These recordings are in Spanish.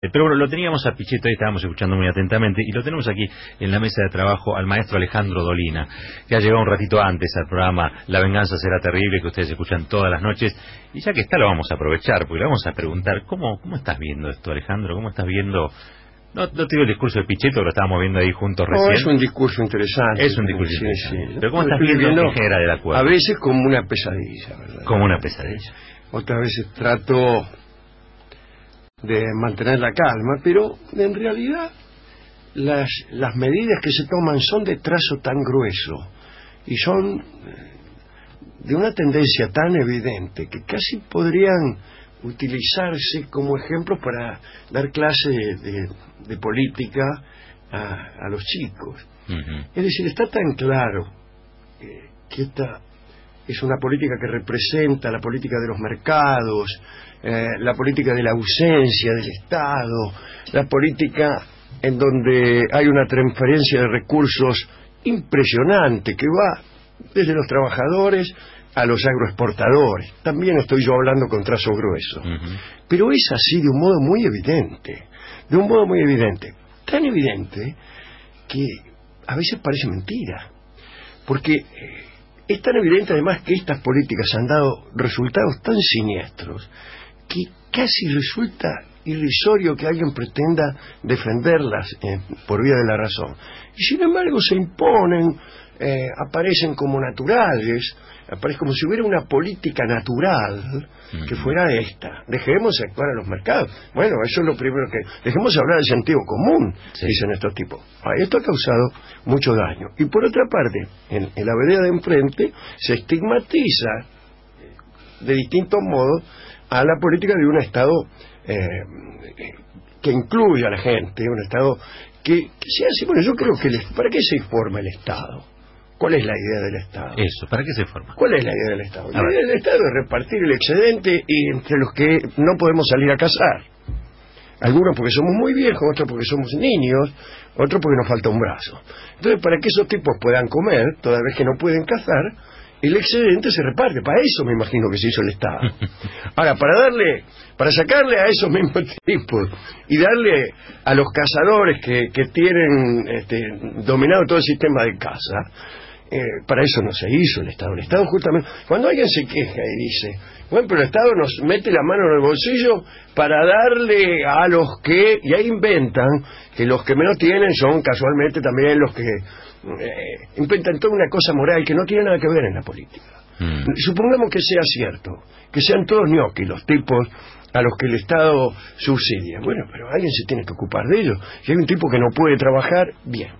Pero bueno, lo teníamos a Pichetto, ahí estábamos escuchando muy atentamente, y lo tenemos aquí en la mesa de trabajo al maestro Alejandro Dolina, que ha llegado un ratito antes al programa La Venganza Será Terrible, que ustedes escuchan todas las noches, y ya que está lo vamos a aprovechar, porque le vamos a preguntar, ¿cómo estás viendo esto, Alejandro? ¿Cómo estás viendo? No te digo el discurso de Pichetto, lo estábamos viendo ahí juntos recién. No, es un discurso interesante. Es un discurso interesante. Sí. Pero ¿cómo estás viendo en general el acuerdo? A veces como una pesadilla, ¿verdad? Como una pesadilla. Otras veces trato de mantener la calma, pero en realidad las medidas que se toman son de trazo tan grueso y son de una tendencia tan evidente que casi podrían utilizarse como ejemplos para dar clase de política a los chicos. Uh-huh. Es decir, está tan claro que esta es una política que representa la política de los mercados, la política de la ausencia del Estado, la política en donde hay una transferencia de recursos impresionante que va desde los trabajadores a los agroexportadores. También estoy yo hablando con trazo grueso. Uh-huh. Pero es así de un modo muy evidente, tan evidente que a veces parece mentira, porque es tan evidente además que estas políticas han dado resultados tan siniestros que casi resulta irrisorio que alguien pretenda defenderlas por vía de la razón. Y sin embargo se imponen, aparecen como naturales, aparece como si hubiera una política natural que fuera esta. Dejemos actuar a los mercados. Bueno, eso es lo primero que... Dejemos hablar del sentido común, sí, dicen estos tipos. Esto ha causado mucho daño. Y por otra parte, en la vereda de enfrente se estigmatiza de distintos modos a la política de un Estado que incluye a la gente, un Estado que se hace... Bueno, yo creo que... ¿Para qué se forma el Estado? ¿Cuál es la idea del Estado? Eso, ¿para qué se forma? ¿Cuál es la idea del Estado? La idea del Estado es repartir el excedente y entre los que no podemos salir a cazar. Algunos porque somos muy viejos, otros porque somos niños, otros porque nos falta un brazo. Entonces, para que esos tipos puedan comer, toda vez que no pueden cazar, el excedente se reparte. Para eso me imagino que se hizo el Estado. Ahora, para sacarle a esos mismos tipos y darle a los cazadores que tienen dominado todo el sistema de caza, para eso no se hizo el Estado. El Estado justamente... Cuando alguien se queja y dice, bueno, pero el Estado nos mete la mano en el bolsillo para darle a los que... Y ahí inventan que los que menos tienen son casualmente también los que... inventan toda una cosa moral que no tiene nada que ver en la política. Supongamos que sea cierto, que sean todos ñoquis los tipos a los que el Estado subsidia. Bueno, pero alguien se tiene que ocupar de ellos. Si hay un tipo que no puede trabajar, bien.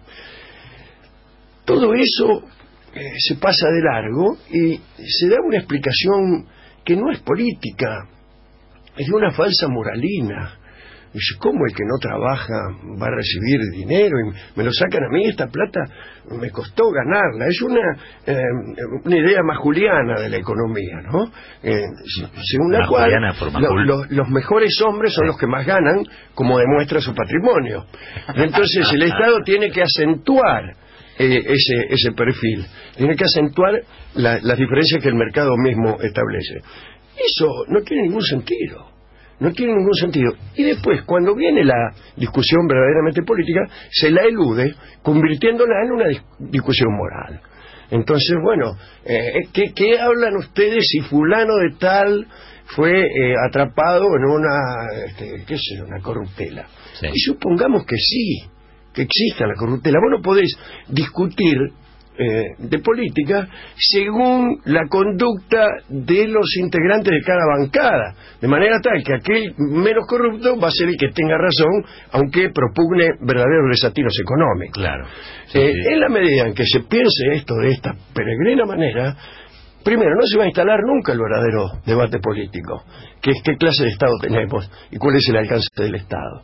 Todo eso se pasa de largo y se da una explicación que no es política, es de una falsa moralina. Dice, ¿cómo el que no trabaja va a recibir dinero? Y me lo sacan a mí, esta plata me costó ganarla. Es una idea más juliana de la economía, ¿no? Según la cual los mejores hombres son los que más ganan, como demuestra su patrimonio. Entonces el Estado tiene que acentuar ese perfil, tiene que acentuar las diferencias que el mercado mismo establece. Eso no tiene ningún sentido. No tiene ningún sentido. Y después, cuando viene la discusión verdaderamente política, se la elude, convirtiéndola en una discusión moral. Entonces, bueno, ¿qué hablan ustedes si fulano de tal fue atrapado en una corruptela? Sí. Y supongamos que sí, que exista la corruptela. Vos no podés discutir de política según la conducta de los integrantes de cada bancada, de manera tal que aquel menos corrupto va a ser el que tenga razón, aunque propugne verdaderos desatinos económicos. Claro. Sí. En la medida en que se piense esto de esta peregrina manera, primero, no se va a instalar nunca el verdadero debate político, que es qué clase de Estado tenemos y cuál es el alcance del Estado.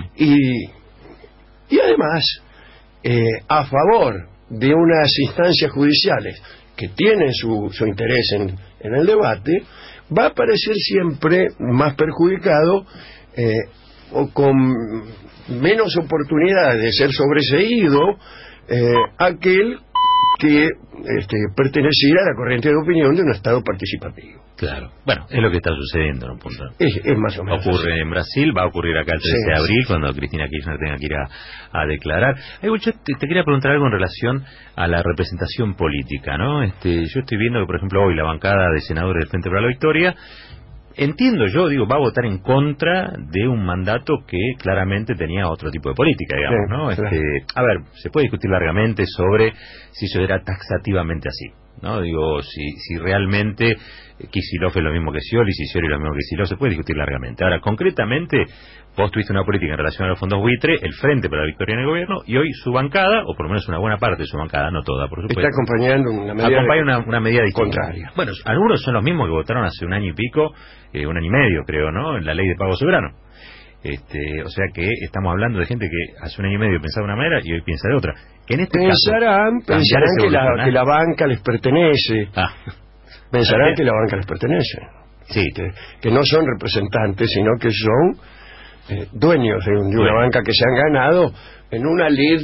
Y además, a favor de unas instancias judiciales que tienen su interés en el debate, va a aparecer siempre más perjudicado o con menos oportunidades de ser sobreseído aquel que perteneciera a la corriente de opinión de un Estado participativo. Claro. Bueno, es lo que está sucediendo en un punto. Es más o menos ocurre así. En Brasil, va a ocurrir acá el 13 de abril, cuando Cristina Kirchner tenga que ir a declarar. Yo te quería preguntar algo en relación a la representación política, ¿no? Yo estoy viendo que, por ejemplo, hoy la bancada de senadores del Frente para la Victoria, entiendo yo, va a votar en contra de un mandato que claramente tenía otro tipo de política, digamos, ¿no? Claro. A ver, se puede discutir largamente sobre si eso era taxativamente así, ¿no? Si realmente Kicillof es lo mismo que Scioli, si Scioli es lo mismo que Kicillof, se puede discutir largamente. Ahora, concretamente, vos tuviste una política en relación a los fondos buitre, el Frente para la Victoria en el gobierno, y hoy su bancada, o por lo menos una buena parte de su bancada, no toda, por supuesto, está acompañando una medida distinta. contraria. Bueno, algunos son los mismos que votaron hace un año y pico, un año y medio, creo, ¿no?, en la ley de pago soberano. O sea que estamos hablando de gente que hace un año y medio pensaba de una manera y hoy piensa de otra. Que en este pensarán que la banca les pertenece. Pensarán que la banca les pertenece. Sí. Que no son representantes, sino que son dueños de una banca que se han ganado en una lid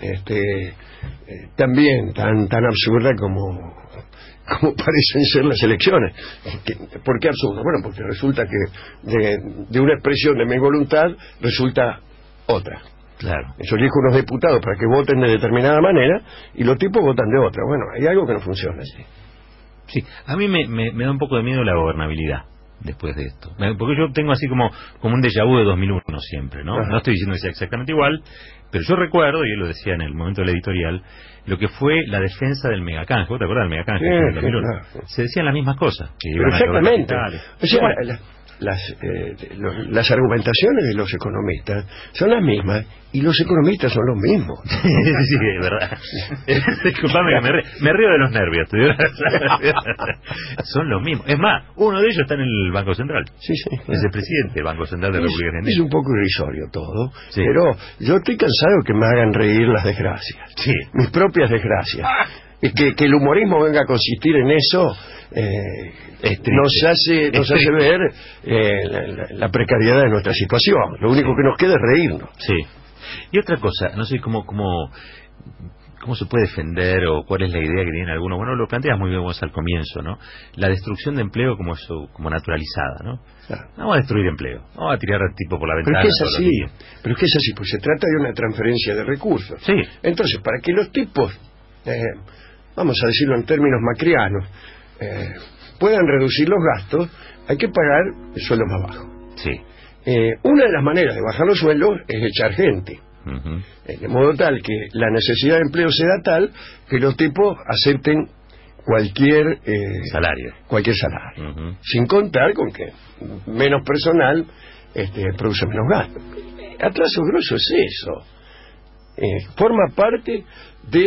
también tan absurda como parecen ser las elecciones. ¿Por qué absurdo? Bueno, porque resulta que de una expresión de mi voluntad resulta otra. Claro. Yo elijo unos diputados para que voten de determinada manera y los tipos votan de otra. Bueno, hay algo que no funciona así. Sí, a mí me da un poco de miedo la gobernabilidad después de esto. Porque yo tengo así como un déjà vu de 2001 siempre, ¿no? Ajá. No estoy diciendo que sea exactamente igual, pero yo recuerdo, y él lo decía en el momento del editorial, lo que fue la defensa del megacanje. ¿Vos te acuerdas del megacanje? Sí, en el 2001? Claro. Se decían las mismas cosas. Exactamente. O sea, las argumentaciones de los economistas son las mismas y los economistas son los mismos. Sí, es verdad. Disculpame que me río de los nervios. Son los mismos. Es más, uno de ellos está en el Banco Central. Sí, sí. Claro. Es el presidente del Banco Central de la República Argentina. Es un poco irrisorio todo, sí. Pero yo estoy cansado que me hagan reír las desgracias. Sí. Mis propias desgracias. Y que el humorismo venga a consistir en eso nos hace ver la precariedad de nuestra situación. Lo único que nos queda es reírnos. Sí. Y otra cosa, no sé cómo se puede defender o cuál es la idea que tienen algunos. Bueno, lo planteas muy bien vos al comienzo, ¿no? La destrucción de empleo como naturalizada, ¿no? Claro. Vamos a destruir empleo, vamos a tirar al tipo por la ventana. Pero es que es así, pues se trata de una transferencia de recursos. Sí. Entonces, para que los tipos, vamos a decirlo en términos macrianos, puedan reducir los gastos, hay que pagar el sueldo más bajo. Sí. Una de las maneras de bajar los sueldos es echar gente. De modo tal que la necesidad de empleo sea tal que los tipos acepten cualquier salario. Sin contar con que menos personal produce menos gasto. A trazo grosso es eso. Forma parte de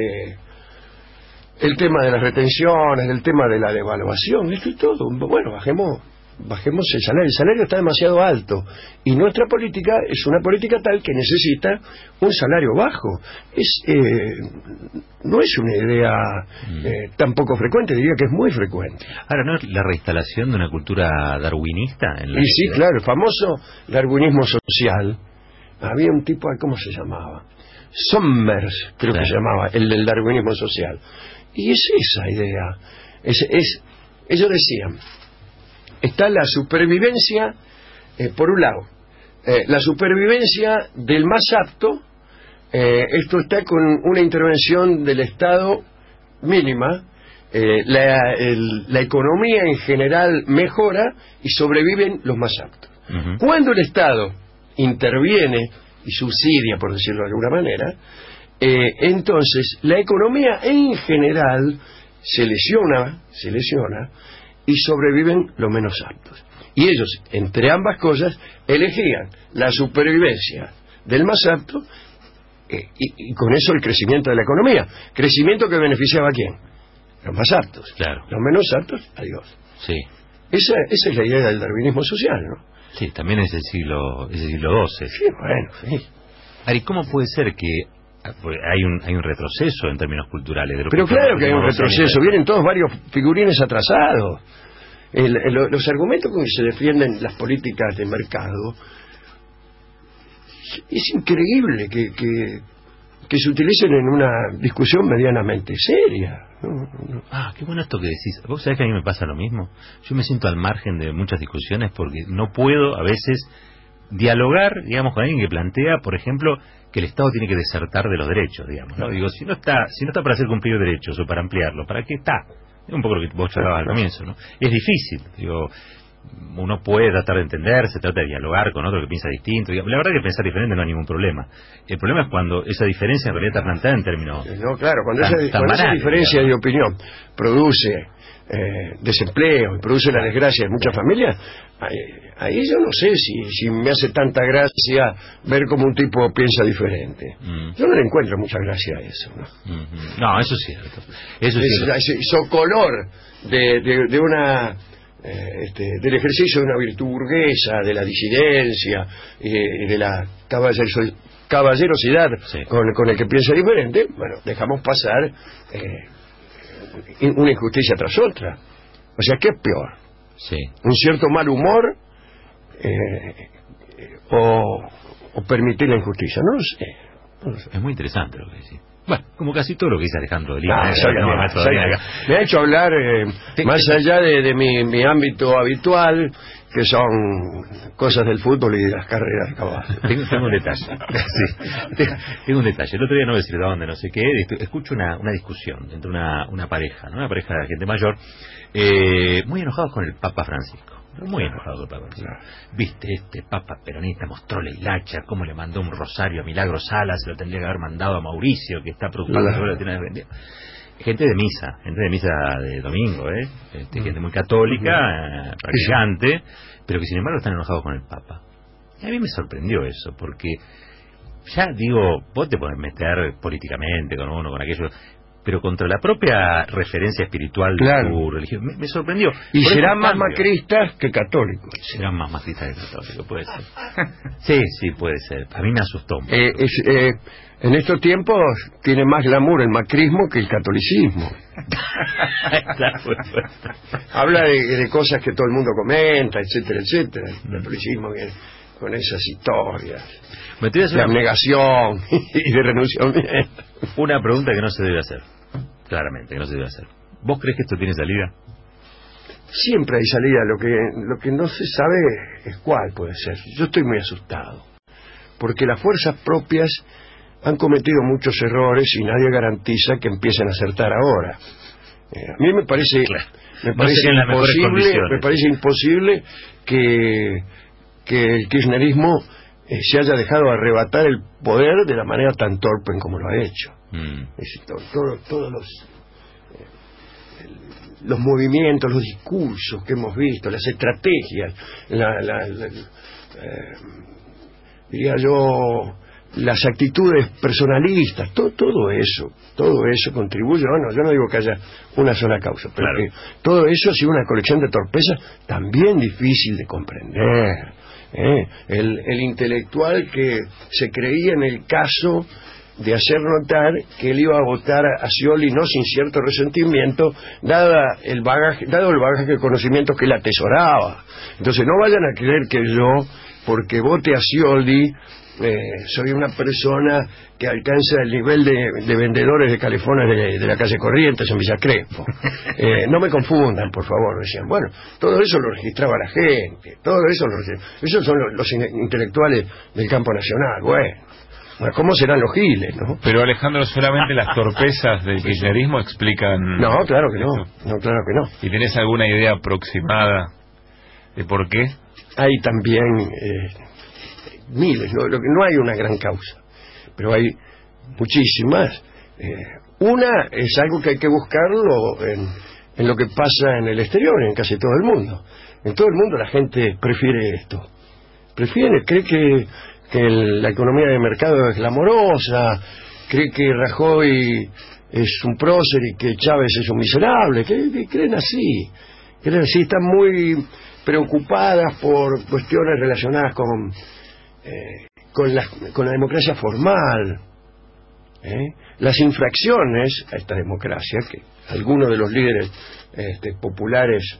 el tema de las retenciones, del tema de la devaluación, esto y todo. Bueno, bajemos el salario. El salario está demasiado alto y nuestra política es una política tal que necesita un salario bajo. No es una idea tan poco frecuente, diría que es muy frecuente. Ahora, ¿no es la reinstalación de una cultura darwinista? Y sí, claro, el famoso darwinismo social. Había un tipo, ¿cómo se llamaba? Sommers, creo que se llamaba, el del darwinismo social. Y es esa idea. Ellos decían, está la supervivencia, por un lado, la supervivencia del más apto, esto está con una intervención del Estado mínima, la economía en general mejora y sobreviven los más aptos. Cuando el Estado interviene y subsidia, por decirlo de alguna manera, entonces la economía en general se lesiona y sobreviven los menos aptos. Y ellos, entre ambas cosas, elegían la supervivencia del más apto y con eso el crecimiento de la economía. Crecimiento que beneficiaba a quién? Los más aptos. Claro. Los menos aptos, adiós. Sí. Esa es la idea del darwinismo social, ¿no? Sí, también es el siglo XII. Sí, bueno, sí. Ari, ¿cómo puede ser que hay un retroceso en términos culturales? Pero claro que hay un retroceso. Vienen todos varios figurines atrasados. Los argumentos con que se defienden las políticas de mercado, es increíble que que se utilicen en una discusión medianamente seria. Qué bueno esto que decís. ¿Vos sabés que a mí me pasa lo mismo? Yo me siento al margen de muchas discusiones porque no puedo a veces dialogar, digamos, con alguien que plantea, por ejemplo, que el Estado tiene que desertar de los derechos, digamos, ¿no? Digo, si no está para hacer cumplir derechos o para ampliarlos, ¿para qué está? Es un poco lo que vos charlabas al comienzo, ¿no? Es difícil, digo, uno puede tratar de entenderse, trata de dialogar con otro que piensa distinto. Digamos, la verdad que pensar diferente no hay ningún problema. El problema es cuando esa diferencia en realidad está planteada en términos... No, claro, cuando esa diferencia de opinión produce desempleo y produce la desgracia de muchas familias, ahí yo no sé si me hace tanta gracia ver cómo un tipo piensa diferente. Yo no le encuentro mucha gracia a eso, ¿no? No, eso es cierto. Eso es cierto. Ese socolor de una... del ejercicio de una virtud burguesa, de la disidencia y de la caballerosidad, sí, con el que piensa diferente, bueno, dejamos pasar una injusticia tras otra. O sea, ¿qué es peor? Sí. ¿Un cierto mal humor o permitir la injusticia? No lo sé. Es muy interesante lo que decís. Bueno, como casi todo lo que dice Alejandro Dolina. Me ha hecho hablar más allá de mi ámbito habitual, que son cosas del fútbol y de las carreras de caballo. Tengo un detalle. Sí, tengo un detalle. El otro día, no voy a decir de dónde, no sé qué, escucho una discusión entre una pareja, ¿no? Una pareja de gente mayor, muy enojados con el Papa Francisco. Muy enojado con el Papa Francisco. Viste, este Papa peronista mostró la hilacha, cómo le mandó un rosario a Milagro Sala, se lo tendría que haber mandado a Mauricio, que está preocupado que lo tiene vendido. Gente de misa de domingo, gente muy católica, practicante, pero que sin embargo están enojados con el Papa. Y a mí me sorprendió eso, porque ya digo, vos te podés meter políticamente con uno, con aquello, pero contra la propia referencia espiritual de tu religión. Me sorprendió. Y serán más macristas que católicos. Serán más macristas que católicos, puede ser. Sí, puede ser. A mí me asustó un poco. En estos tiempos tiene más glamour el macrismo que el catolicismo. Habla de cosas que todo el mundo comenta, etcétera, etcétera. El catolicismo con esas historias de abnegación y de renunciamiento. Una pregunta que no se debe hacer, claramente, que no se debe hacer. ¿Vos crees que esto tiene salida? Siempre hay salida, lo que no se sabe es cuál puede ser. Yo estoy muy asustado, porque las fuerzas propias han cometido muchos errores y nadie garantiza que empiecen a acertar ahora. A mí me parece imposible que el kirchnerismo se haya dejado arrebatar el poder de la manera tan torpe como lo ha hecho. Todos los movimientos, los discursos que hemos visto, las estrategias, diría yo, las actitudes personalistas, todo eso contribuye. Bueno, yo no digo que haya una sola causa, pero que todo eso ha sido una colección de torpezas también difícil de comprender. El intelectual que se creía en el caso de hacer notar que él iba a votar a Scioli no sin cierto resentimiento, dado el bagaje de conocimientos que él atesoraba. Entonces no vayan a creer que yo, porque vote a Scioli, soy una persona que alcanza el nivel de vendedores de calefones de la calle Corrientes en Villa Crespo. No me confundan, por favor, decían. Bueno, todo eso lo registraba la gente, esos son los intelectuales del campo nacional. Bueno, ¿cómo serán los giles, no? Pero Alejandro, solamente las torpezas del kirchnerismo explican... No, claro que no. ¿Y tenés alguna idea aproximada de por qué? Hay también miles, no hay una gran causa, pero hay muchísimas. Una es algo que hay que buscarlo en lo que pasa en el exterior, en casi todo el mundo. En todo el mundo la gente prefiere esto. Cree que la economía de mercado es glamorosa, cree que Rajoy es un prócer y que Chávez es un miserable, creen así, están muy preocupadas por cuestiones relacionadas con la democracia formal, las infracciones a esta democracia que algunos de los líderes populares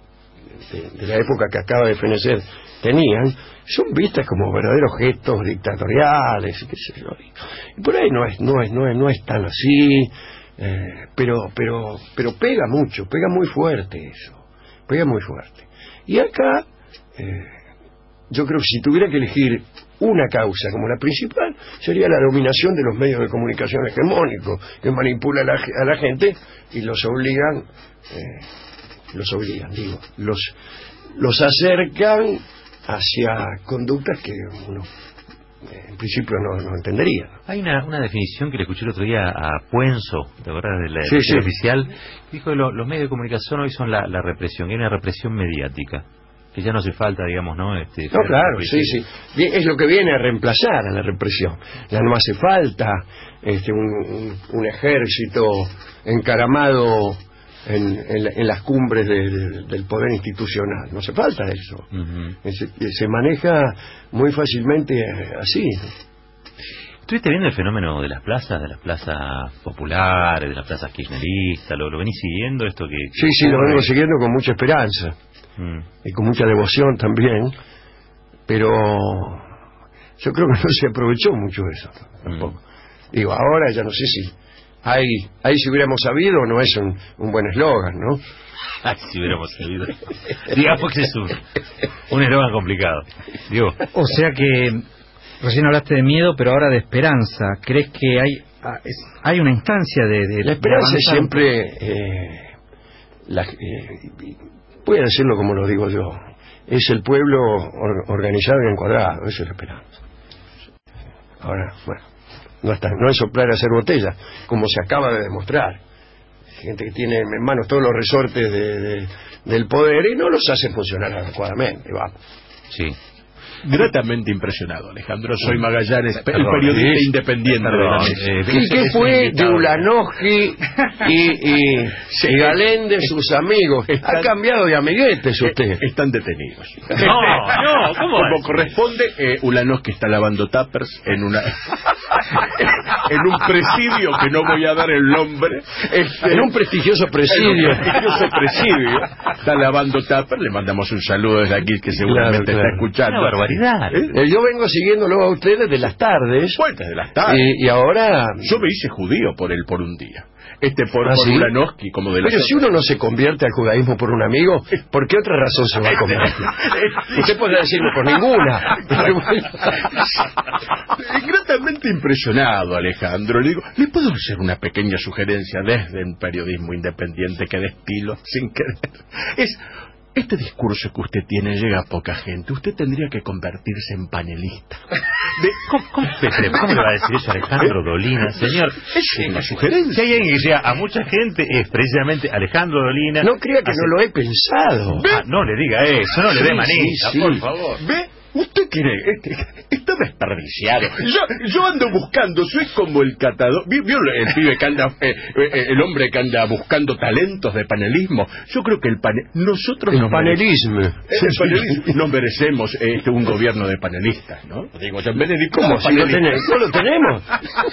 de la época que acaba de fenecer tenían, son vistas como verdaderos gestos dictatoriales, qué sé yo. Y por ahí no es tan así, pero pega mucho, pega muy fuerte eso, pega muy fuerte. Y acá, yo creo que si tuviera que elegir una causa como la principal, sería la dominación de los medios de comunicación hegemónicos, que manipulan a la gente y los acercan hacia conductas que uno en principio no entendería. Hay una definición que le escuché el otro día a Puenzo, ¿te acuerdas de la sí. oficial? Dijo que los medios de comunicación hoy son la represión, que hay una represión mediática, que ya no hace falta, digamos, ¿no? No, claro, sí. Es lo que viene a reemplazar a la represión. Ya no hace falta un ejército encaramado en las cumbres del poder institucional. No hace falta eso. Se maneja muy fácilmente así. ¿Estuviste viendo el fenómeno de las plazas populares, de las plazas kirchneristas? ¿Lo venís siguiendo esto que Sí, lo vengo siguiendo con mucha esperanza y con mucha devoción también, pero yo creo que no se aprovechó mucho eso tampoco. Digo, ahora ya no sé si ahí si hubiéramos sabido, no es un buen eslogan, ¿no? Ay, si hubiéramos sabido. Digamos que es un eslogan complicado. Digo. O sea que recién hablaste de miedo, pero ahora de esperanza. ¿Crees que hay una instancia de la esperanza es siempre voy a decirlo como lo digo yo, es el pueblo organizado y encuadrado, eso es la esperanza. Ahora, bueno, no es soplar a hacer botella, como se acaba de demostrar. Gente que tiene en manos todos los resortes del poder y no los hace funcionar adecuadamente, vamos. Sí. Gratamente impresionado, Alejandro. Soy Magallanes, el periodista independiente de la mesa. ¿Y qué fue de Ulanowski y Galende, sus amigos? Ha cambiado de amiguetes usted. Están detenidos. No, ¿cómo como corresponde, Ulanowski está lavando tuppers en un presidio que no voy a dar el nombre. En un prestigioso presidio. Está lavando tuppers. Le mandamos un saludo desde aquí, que seguramente está escuchando. Una barbaridad. Yo vengo siguiéndolo a ustedes de las tardes. Pues desde las tardes. Y ahora... Yo me hice judío por un día. Por ¿sí? Ulanowski, como de la... Pero si uno no se convierte al judaísmo por un amigo, ¿por qué otra razón se va a convertir? Usted podría decirme por ninguna. Gratamente impresionado, Alejandro. Le digo, ¿le puedo hacer una pequeña sugerencia desde un periodismo independiente que destilo sin querer? Este discurso que usted tiene llega a poca gente. Usted tendría que convertirse en panelista. ¿Cómo le va a decir eso a Alejandro Dolina, señor? Es una sugerencia. Si hay alguien que llega a mucha gente, es precisamente Alejandro Dolina. No crea que no lo he pensado. No le diga eso, no le dé manita, por favor. ¿Ve? Usted quiere, está desperdiciado. Yo ando buscando, soy como el catador. ¿Vio el pibe que anda, el hombre que anda buscando talentos de panelismo? Yo creo que nosotros el panelismo. Nos merecemos un gobierno de panelistas, ¿no? Digo, yo en vez de ¿cómo? Si lo tenemos.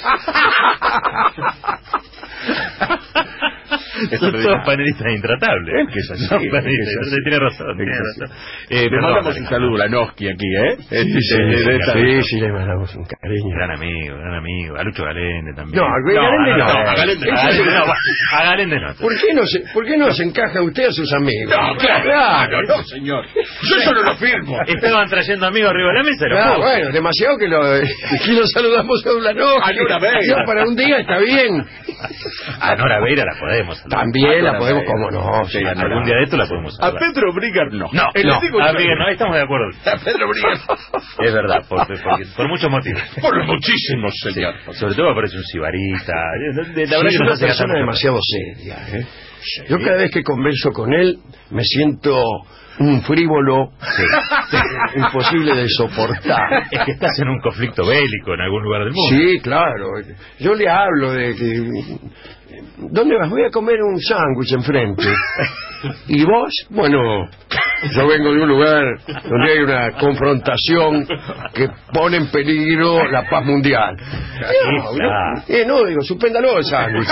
Son todos panelistas intratables. Es que es así. Tiene razón. Le mandamos un saludo a Ulanowski aquí, Sí, le mandamos un cariño. Gran amigo. A Lucho Galende también. No, a Galende no. ¿Por qué no se encaja usted a sus amigos? No, claro, no, señor. Yo eso no lo firmo. Estaban trayendo amigos arriba de la mesa. Bueno, demasiado que lo saludamos a Ulanowski. A Nora Beira. Para un día está bien. A Nora Beira la podemos saludar. También la podemos, cómo no. Sí, algún día de esto la podemos A saludar. Pedro Brigar no. No, a Brigar no, ahí estamos de acuerdo. A Pedro Brigar. Es verdad, por muchos motivos. Por muchísimos, señor. Sobre todo parece un sibarita. Es una persona demasiado seria. Yo cada vez que converso con él me siento un frívolo imposible de soportar. Es que estás en un conflicto bélico en algún lugar del mundo. Sí, claro. Yo le hablo de que... ¿Dónde vas? Voy a comer un sándwich enfrente. ¿Y vos? Bueno, Yo vengo de un lugar donde hay una confrontación que pone en peligro la paz mundial. No, digo, suspéndalo el sándwich.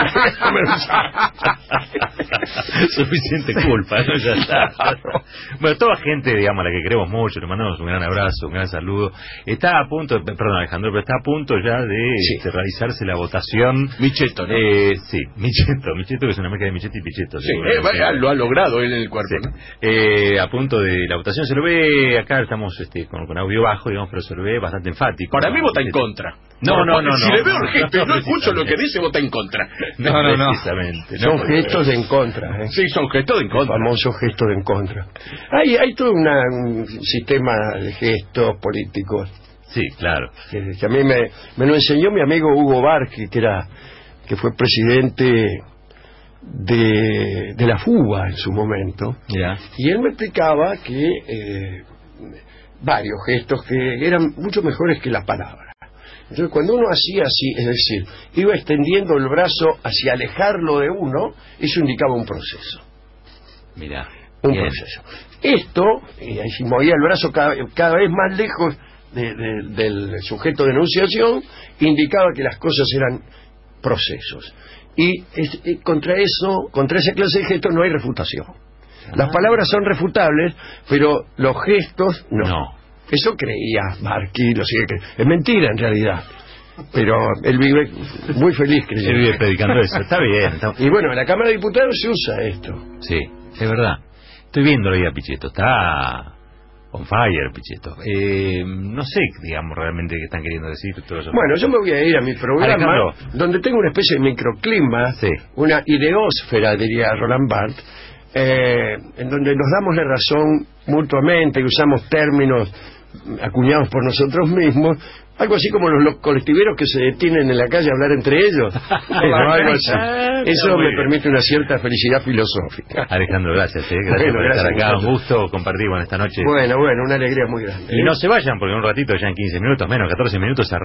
Suficiente culpa, ¿no? Ya está. Bueno, toda gente, digamos, a la que queremos mucho, le mandamos un gran abrazo, un gran saludo. Está a punto, perdón Alejandro, pero está a punto ya de realizarse la votación. Micheto, ¿no? Sí, Micheto, que es una mezcla de Michetti y Pichetto. Sí, lo ha logrado él en el cuerpo, sí. ¿no? A punto de la votación, se lo ve, acá estamos con audio bajo, digamos, pero se lo ve bastante enfático. Para mí vota en contra. No. Si le veo el gesto y no escucho lo que dice, vota en contra. No. Precisamente. Son gestos de en contra. Sí, son gestos de en contra. Famosos gestos de en contra. Hay todo un sistema de gestos políticos. Sí, claro. Que a mí me lo enseñó mi amigo Hugo Barqui, que fue presidente de la FUBA en su momento. Yeah. Y él me explicaba que varios gestos que eran mucho mejores que la palabra. Entonces, cuando uno hacía así, es decir, iba extendiendo el brazo hacia alejarlo de uno, eso indicaba un proceso. Mirá. Un proceso. Esto, si movía el brazo cada vez más lejos del sujeto de enunciación, indicaba que las cosas eran procesos. Y contra esa clase de gestos no hay refutación. Las palabras son refutables, pero los gestos no. Eso creía Barqui, lo sigue creyendo. Es mentira en realidad. Pero él vive muy feliz creyendo. Él vive predicando eso. Está bien. Y bueno, en la Cámara de Diputados se usa esto. Sí, es verdad. Estoy viéndolo ahí a Pichetto. Está on fire, Pichetto. No sé, digamos, realmente qué están queriendo decir. Todo eso. Bueno, yo me voy a ir a mi programa, Alejandro, donde tengo una especie de microclima, una ideósfera, diría Roland Barthes, en donde nos damos la razón mutuamente y usamos términos acuñados por nosotros mismos, algo así como los colectiveros que se detienen en la calle a hablar entre ellos. Algo así. Eso me permite una cierta felicidad filosófica. Alejandro, gracias. Gracias por estar acá. Un gusto compartir esta noche. Bueno, una alegría muy grande. Y no se vayan, porque en un ratito, ya en 15 minutos, menos 14 minutos,